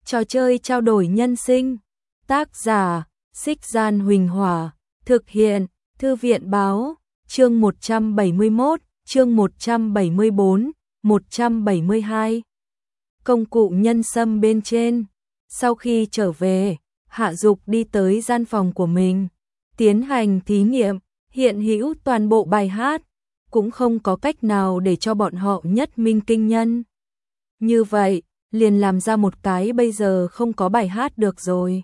Trò chơi trao đổi nhân sinh. Tác giả: Xích Gian Huỳnh Hỏa. Thực hiện: Thư viện báo. Chương 171, chương 174, 172. Công cụ nhân sâm bên trên. Sau khi trở về, Hạ Dục đi tới gian phòng của mình, tiến hành thí nghiệm, hiện hữu toàn bộ bài hát, cũng không có cách nào để cho bọn họ nhất minh kinh nhân. Như vậy, liền làm ra một cái bây giờ không có bài hát được rồi.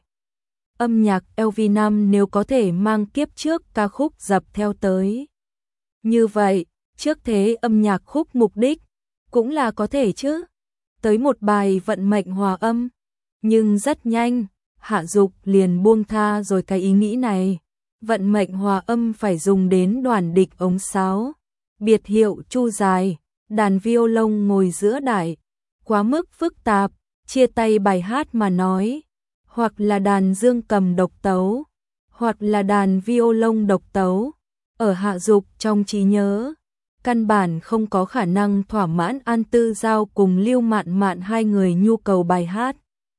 Âm nhạc LV5 nếu có thể mang kiếp trước ca khúc dập theo tới. Như vậy, trước thế âm nhạc khúc mục đích, cũng là có thể chứ. Tới một bài vận mệnh hòa âm. Nhưng rất nhanh, Hạ Dục liền buông tha rồi cái ý nghĩ này. Vận mệnh hòa âm phải dùng đến đoàn địch ống sáo, biệt hiệu chu dài, đàn violon ngồi giữa đài. Quá mức phức tạp, chia tay bài hát mà nói. Hoặc là đàn dương cầm độc tấu, hoặc là đàn violon độc tấu. Ở Hạ Dục trong trí nhớ, căn bản không có khả năng thỏa mãn An Tư Giao cùng Lưu Mạn Mạn hai người nhu cầu bài hát.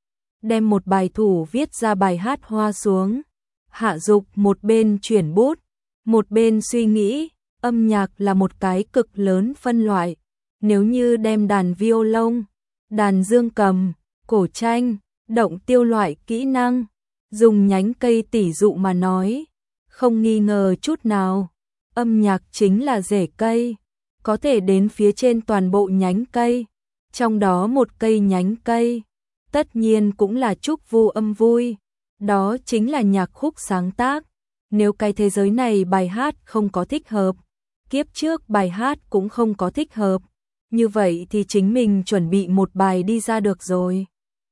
Đem một bài thủ viết ra bài hát hoa xuống. Hạ Dục một bên chuyển bút, một bên suy nghĩ, âm nhạc là một cái cực lớn phân loại. Nếu như đem đàn violon, đàn dương cầm, cổ tranh, động tiêu loại kỹ năng, dùng nhánh cây tỉ dụ mà nói, không nghi ngờ chút nào, âm nhạc chính là rễ cây, có thể đến phía trên toàn bộ nhánh cây, trong đó một cây nhánh cây, tất nhiên cũng là chúc vu âm vui, đó chính là nhạc khúc sáng tác. Nếu cái thế giới này bài hát không có thích hợp, kiếp trước bài hát cũng không có thích hợp, như vậy thì chính mình chuẩn bị một bài đi ra được rồi.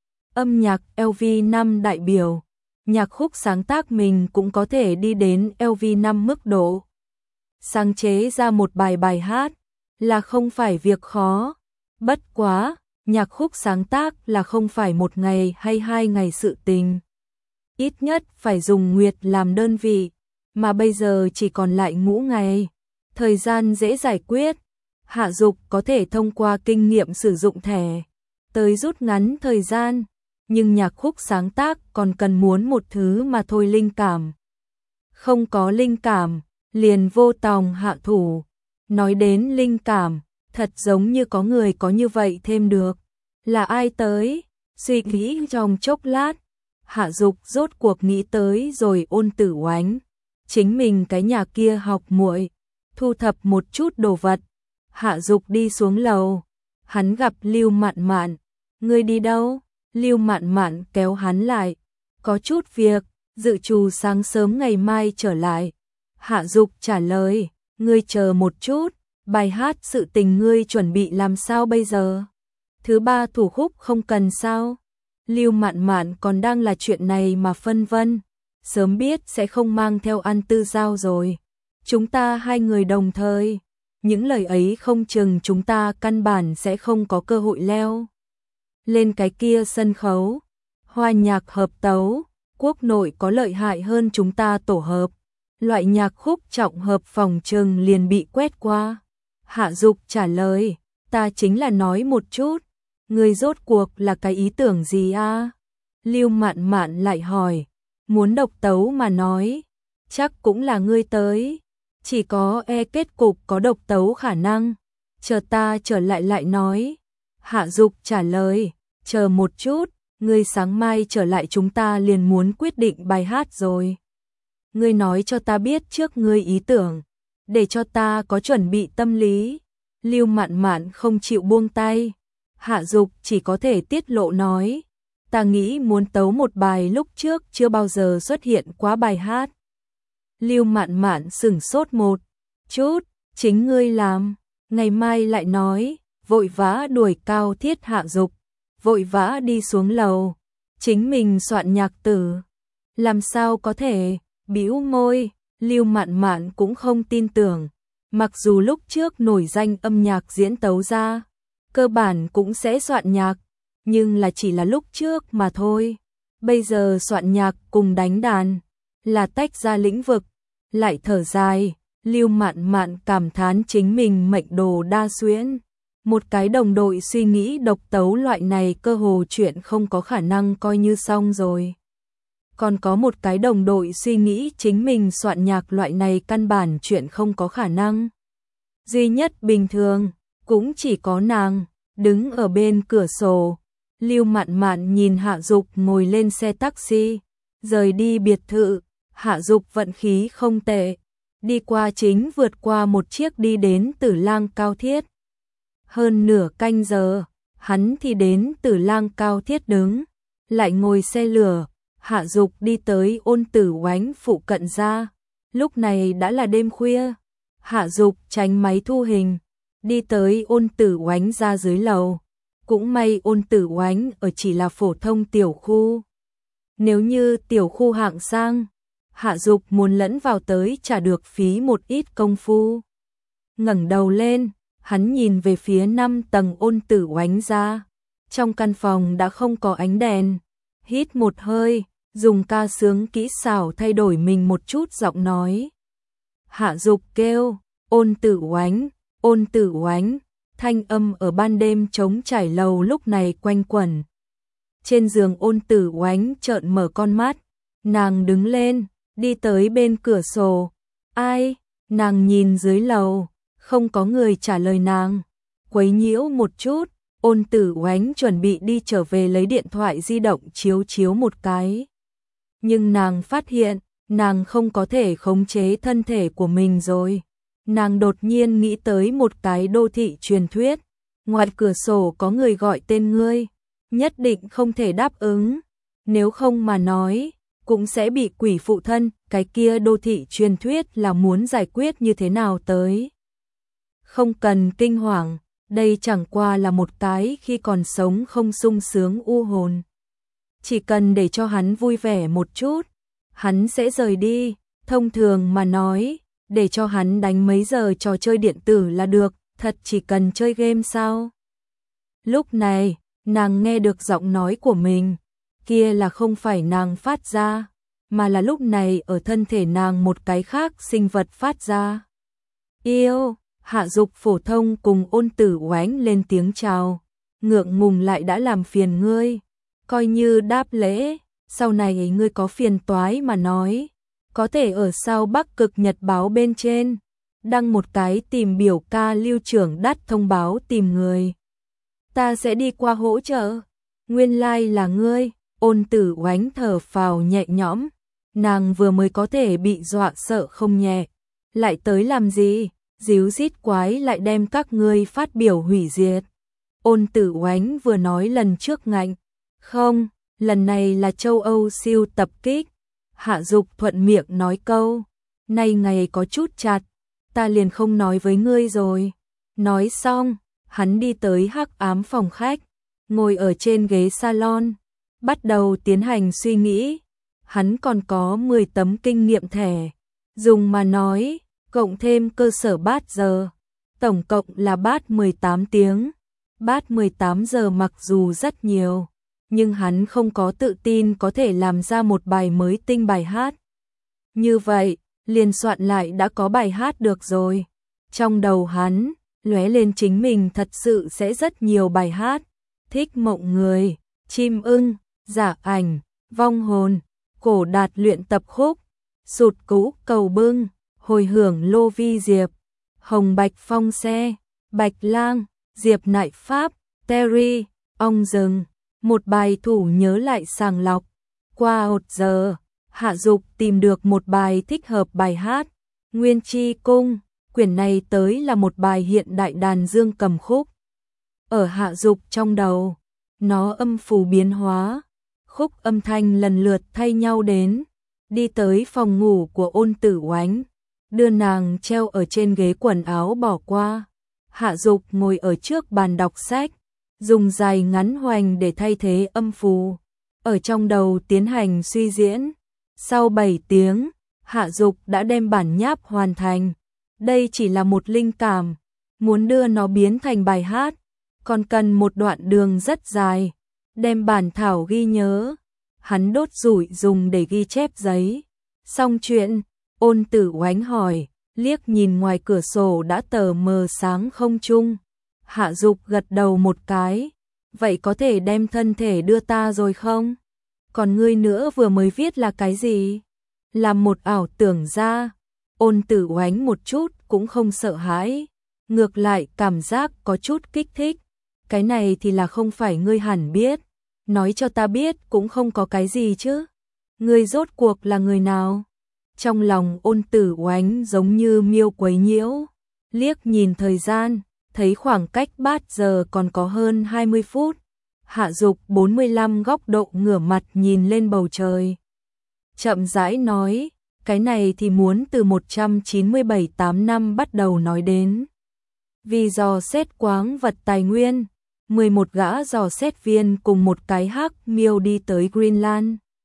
Âm nhạc LV5 đại biểu, nhạc khúc sáng tác mình cũng có thể đi đến LV5 mức độ. Sáng chế ra một bài hát là không phải việc khó, bất quá, nhạc khúc sáng tác là không phải một ngày hay 2 ngày sự tình. Ít nhất phải dùng nguyệt làm đơn vị, mà bây giờ chỉ còn lại ngũ ngày. Thời gian dễ giải quyết, Hạ Dục có thể thông qua kinh nghiệm sử dụng thẻ, tới rút ngắn thời gian. Nhưng nhạc khúc sáng tác còn cần muốn một thứ mà thôi, linh cảm. Không có linh cảm, liền vô tòng hạ thủ. Nói đến linh cảm, thật giống như có người có như vậy thêm được. Là ai tới? Suy nghĩ trong chốc lát, Hạ Dục rốt cuộc nghĩ tới rồi Ôn Tử Oánh. Chính mình cái nhà kia học muội, thu thập một chút đồ vật. Hạ Dục đi xuống lầu, hắn gặp Lưu Mạn Mạn. Ngươi đi đâu? Lưu Mạn Mạn kéo hắn lại, có chút việc, dự trù sáng sớm ngày mai trở lại. Hạ Dục trả lời, ngươi chờ một chút, bài hát sự tình ngươi chuẩn bị làm sao bây giờ? Thứ ba thủ khúc không cần sao? Lưu Mạn Mạn còn đang là chuyện này mà phân vân, sớm biết sẽ không mang theo An Tư Giao rồi. Chúng ta hai người đồng thời, những lời ấy không chừng chúng ta căn bản sẽ không có cơ hội leo lên cái kia sân khấu. Hoa nhạc hợp tấu, quốc nội có lợi hại hơn chúng ta tổ hợp. Loại nhạc khúc trọng hợp phòng trừng liền bị quét qua. Hạ Dục trả lời, ta chính là nói một chút, người rốt cuộc là cái ý tưởng gì a? Lưu Mạn Mạn lại hỏi, muốn độc tấu mà nói, chắc cũng là ngươi tới. Chỉ có kết cục có độc tấu khả năng, chờ ta trở lại lại nói. Hạ Dục trả lời, chờ một chút, ngươi sáng mai trở lại chúng ta liền muốn quyết định bài hát rồi. Ngươi nói cho ta biết trước ngươi ý tưởng, để cho ta có chuẩn bị tâm lý. Lưu Mạn Mạn không chịu buông tay. Hạ Dục chỉ có thể tiết lộ nói, ta nghĩ muốn tấu một bài lúc trước chưa bao giờ xuất hiện quá bài hát. Lưu Mạn Mạn sửng sốt một chút, chính ngươi làm, ngày mai lại nói, vội vã đuổi cao thiết Hạ Dục, vội vã đi xuống lầu, chính mình soạn nhạc tử. Làm sao có thể, bĩu môi, Lưu Mạn Mạn cũng không tin tưởng, mặc dù lúc trước nổi danh âm nhạc diễn tấu ra, cơ bản cũng sẽ soạn nhạc, nhưng là chỉ là lúc trước mà thôi. Bây giờ soạn nhạc cùng đánh đàn là tách ra lĩnh vực. Lại thở dài, Lưu Mạn Mạn cảm thán chính mình mệnh đồ đa xuyễn. Một cái đồng đội suy nghĩ độc tấu loại này cơ hồ chuyện không có khả năng coi như xong rồi. Còn có một cái đồng đội suy nghĩ chính mình soạn nhạc loại này căn bản chuyện không có khả năng. Duy nhất bình thường, cũng chỉ có nàng, đứng ở bên cửa sổ. Lưu Mạn Mạn nhìn Hạ Dục ngồi lên xe taxi, rời đi biệt thự. Hạ Dục vận khí không tệ, đi qua chính vượt qua một chiếc đi đến Tử Lang Cao Thiết. Hơn nửa canh giờ, hắn thì đến Tử Lang Cao Thiết đứng, lại ngồi xe lửa. Hạ Dục đi tới Ôn Tử Oánh phụ cận ra, lúc này đã là đêm khuya. Hạ Dục tránh máy thu hình, đi tới Ôn Tử Oánh ra dưới lầu. Cũng may Ôn Tử Oánh ở chỉ là phổ thông tiểu khu. Nếu như tiểu khu hạng sang, Hạ Dục muốn lẫn vào tới chả được phí một ít công phu. Ngẩng đầu lên, hắn nhìn về phía 5 tầng Ôn Tử Oánh ra. Trong căn phòng đã không có ánh đèn. Hít một hơi, dùng ca sướng kỹ xảo thay đổi mình một chút giọng nói. Hạ Dục kêu, Ôn Tử Oánh, Ôn Tử Oánh. Thanh âm ở ban đêm trống trải lầu lúc này quanh quẩn. Trên giường Ôn Tử Oánh trợn mở con mắt, nàng đứng lên, đi tới bên cửa sổ. Ai? Nàng nhìn dưới lầu, không có người trả lời nàng. Quấy nhiễu một chút, Ôn Tử Oánh chuẩn bị đi trở về lấy điện thoại di động chiếu một cái. Nhưng nàng phát hiện, nàng không có thể khống chế thân thể của mình rồi. Nàng đột nhiên nghĩ tới một cái đô thị truyền thuyết. Ngoài cửa sổ có người gọi tên ngươi, nhất định không thể đáp ứng. Nếu không mà nói, cũng sẽ bị quỷ phụ thân. Cái kia đô thị truyền thuyết là muốn giải quyết như thế nào tới. Không cần kinh hoàng, đây chẳng qua là một cái khi còn sống không sung sướng u hồn. Chỉ cần để cho hắn vui vẻ một chút, hắn sẽ rời đi. Thông thường mà nói, để cho hắn đánh mấy giờ trò chơi điện tử là được, thật chỉ cần chơi game sao? Lúc này, nàng nghe được giọng nói của mình, kia là không phải nàng phát ra, mà là lúc này ở thân thể nàng một cái khác sinh vật phát ra. Yêu, Hạ Dục phổ thông cùng Ôn Tử Oánh lên tiếng chào, ngượng ngùng lại đã làm phiền ngươi, coi như đáp lễ, sau này ngươi có phiền toái mà nói. Có thể ở sau Bắc Cực Nhật báo bên trên, đăng một cái tìm biểu ca Lưu trưởng đắt thông báo tìm người. Ta sẽ đi qua hỗ trợ. Nguyên lai là ngươi. Ôn Tử Oánh thở phào nhẹ nhõm. Nàng vừa mới có thể bị dọa sợ không nhẹ. Lại tới làm gì? Díu dít quái lại đem các ngươi phát biểu hủy diệt. Ôn Tử Oánh vừa nói lần trước ngạnh. Không, lần này là châu Âu siêu tập kích. Hạ Dục thuận miệng nói câu, nay ngày có chút chặt, ta liền không nói với ngươi rồi. Nói xong, hắn đi tới hắc ám phòng khách, ngồi ở trên ghế salon, bắt đầu tiến hành suy nghĩ. Hắn còn có 10 tấm kinh nghiệm thẻ, dùng mà nói, cộng thêm cơ sở bát giờ, tổng cộng là bát 18 tiếng. Bát 18 giờ mặc dù rất nhiều, nhưng hắn không có tự tin có thể làm ra một bài mới tinh bài hát. Như vậy, liền soạn lại đã có bài hát được rồi. Trong đầu hắn, lóe lên chính mình thật sự sẽ rất nhiều bài hát. Thích mộng người, chim ưng, giả ảnh, vong hồn, cổ đạt luyện tập khúc, sụt cũ cầu bưng, hồi hưởng lô vi diệp, hồng bạch phong xe, bạch lang, diệp nại pháp, Terry, ong rừng. Một bài thủ nhớ lại sàng lọc. Qua 1 giờ, Hạ Dục tìm được một bài thích hợp bài hát. Nguyên Chi Cung, quyển này tới là một bài hiện đại đàn dương cầm khúc. Ở Hạ Dục trong đầu, nó âm phù biến hóa, khúc âm thanh lần lượt thay nhau đến, đi tới phòng ngủ của Ôn Tử Oánh, đưa nàng treo ở trên ghế quần áo bỏ qua. Hạ Dục ngồi ở trước bàn đọc sách, dùng dài ngắn hoành để thay thế âm phù, ở trong đầu tiến hành suy diễn. Sau 7 tiếng, Hạ Dục đã đem bản nháp hoàn thành. Đây chỉ là một linh cảm, muốn đưa nó biến thành bài hát, còn cần một đoạn đường rất dài. Đem bản thảo ghi nhớ, hắn đốt rủi dùng để ghi chép giấy. Xong chuyện, Ôn Tử Oánh hỏi, liếc nhìn ngoài cửa sổ đã tờ mờ sáng không trung. Hạ Dục gật đầu một cái. Vậy có thể đem thân thể đưa ta rồi không? Còn ngươi nữa vừa mới viết là cái gì? Làm một ảo tưởng ra. Ôn Tử Oánh một chút cũng không sợ hãi. Ngược lại cảm giác có chút kích thích. Cái này thì là không phải ngươi hẳn biết. Nói cho ta biết cũng không có cái gì chứ. Ngươi rốt cuộc là người nào? Trong lòng Ôn Tử Oánh giống như miêu quấy nhiễu. Liếc nhìn thời gian, thấy khoảng cách 3 giờ còn có hơn 20 phút. Hạ Dục 45 góc độ ngửa mặt nhìn lên bầu trời. Chậm rãi nói, cái này thì muốn từ 197-8 năm bắt đầu nói đến. Vì dò xét quáng vật tài nguyên, 11 gã dò xét viên cùng một cái hắc miêu đi tới Greenland.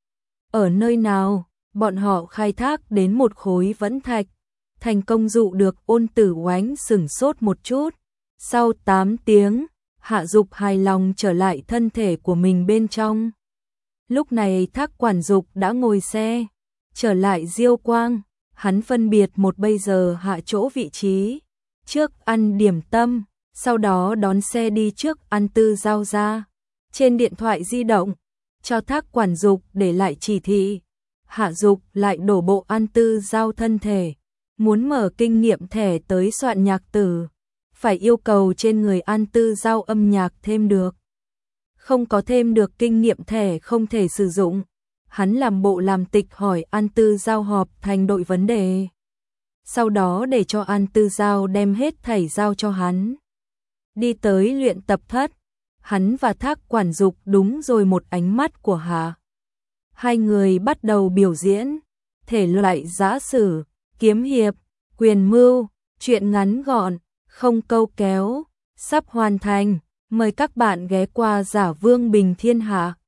Ở nơi nào, bọn họ khai thác đến một khối vẫn thạch, thành công dụ được Ôn Tử Oánh sửng sốt một chút. Sau 8 tiếng, Hạ Dục hài lòng trở lại thân thể của mình bên trong. Lúc này Thác Quản Dục đã ngồi xe, trở lại Diêu Quang, hắn phân biệt một bây giờ hạ chỗ vị trí, trước ăn điểm tâm, sau đó đón xe đi trước ăn tư giao ra. Trên điện thoại di động, cho Thác Quản Dục để lại chỉ thị, Hạ Dục lại đổ bộ ăn tư giao thân thể, muốn mở kinh nghiệm thẻ tới soạn nhạc tử, phải yêu cầu trên người An Tư Giao âm nhạc thêm được. Không có thêm được kinh nghiệm thẻ không thể sử dụng. Hắn làm bộ làm tịch hỏi An Tư Giao họp thành đội vấn đề. Sau đó để cho An Tư Giao đem hết thảy giao cho hắn. Đi tới luyện tập thất, hắn và Thác Quản Dục đúng rồi một ánh mắt của Hạ. Hai người bắt đầu biểu diễn, thể loại giã sử, kiếm hiệp, quyền mưu, truyện ngắn gọn, không câu kéo, sắp hoàn thành, mời các bạn ghé qua Giả Vương Bình Thiên Hạ.